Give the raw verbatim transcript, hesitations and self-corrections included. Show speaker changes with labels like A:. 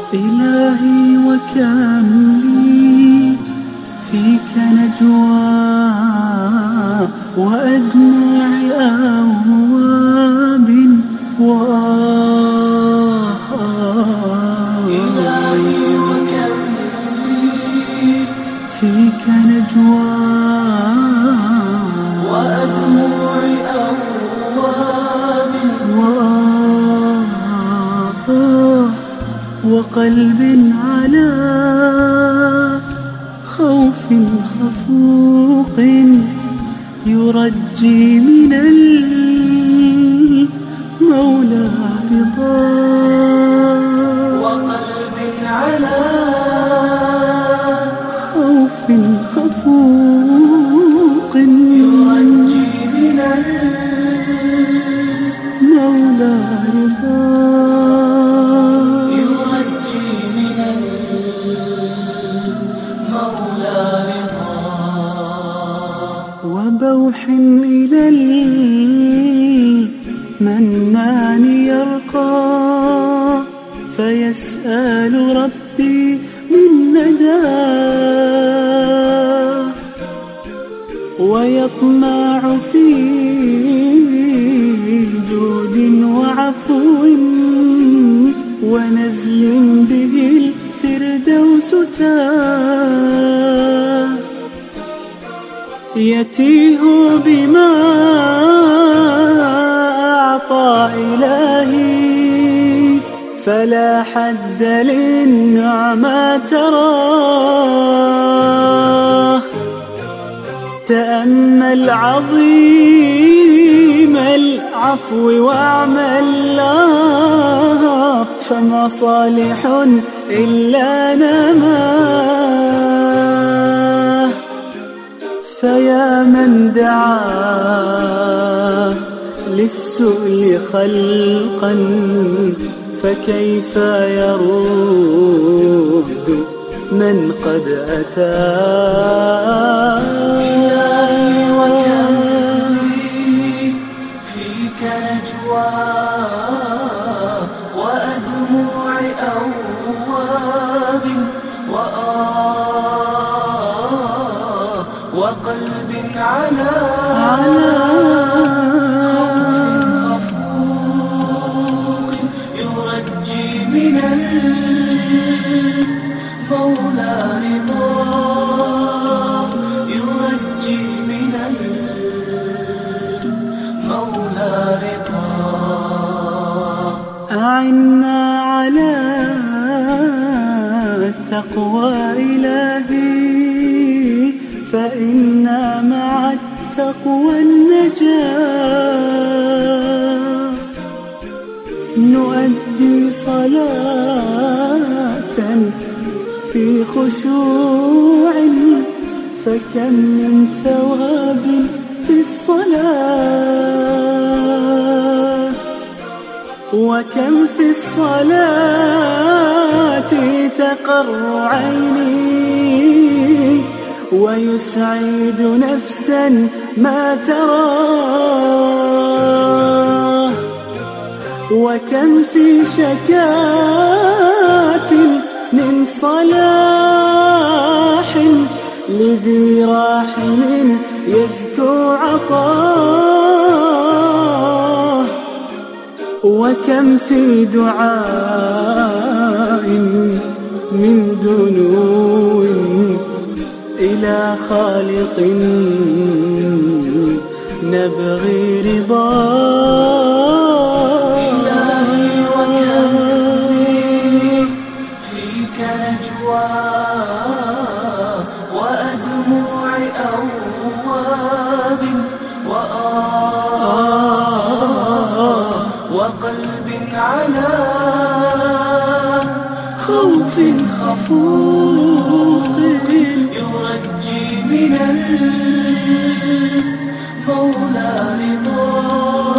A: إلهي وكم لي فيك نجوى وأدمع أواب وآه.
B: إلهي وكم لي
A: فيك نجوى
B: وأدمع أواب
A: وآه، وقلب على خوف خفوق يرجي من المولى رضا.
B: وقلب على
A: خوف خفوق
B: يرجي من
A: المولى رضا.
B: يرجي من المولى رضا.
A: وبوح إلى المنان يرقى فيسأل ربي من نداه، ويطمع في جود وعفو ونزل به الفردوس تاه. يتيه بما أعطى إلهي فلا حد للنعمى تراه. تأمل عظيم العفو واعمل له، فما صالح إلا نماه. فيا من دعا للسؤل خلقا فكيف يرد من قد أتاه.
B: إلهي وكم لي فيك نجوى وأدمع أواب وآه، وقلب على خوف خفوق يرجي من المولى رضا. يرجي من المولى رضا.
A: أعنا على التقوى إلهي، فإن مع التقوى النجاة. نؤدي صلاة في خشوع فكم من ثواب في الصلاة، وكم في الصلاة تقر عيني ويسعد نفسا ما تراه. وكم في شكاة من صلاح لذي راحم يزكو عطاه. وكم في دعاء من دنو إلى خالق نبغي رضاه.
B: إلهي وكم لي فيك نجوى وأدمع أواب وآه، وقلب على خوف خفوق يرجي من المولى رضا.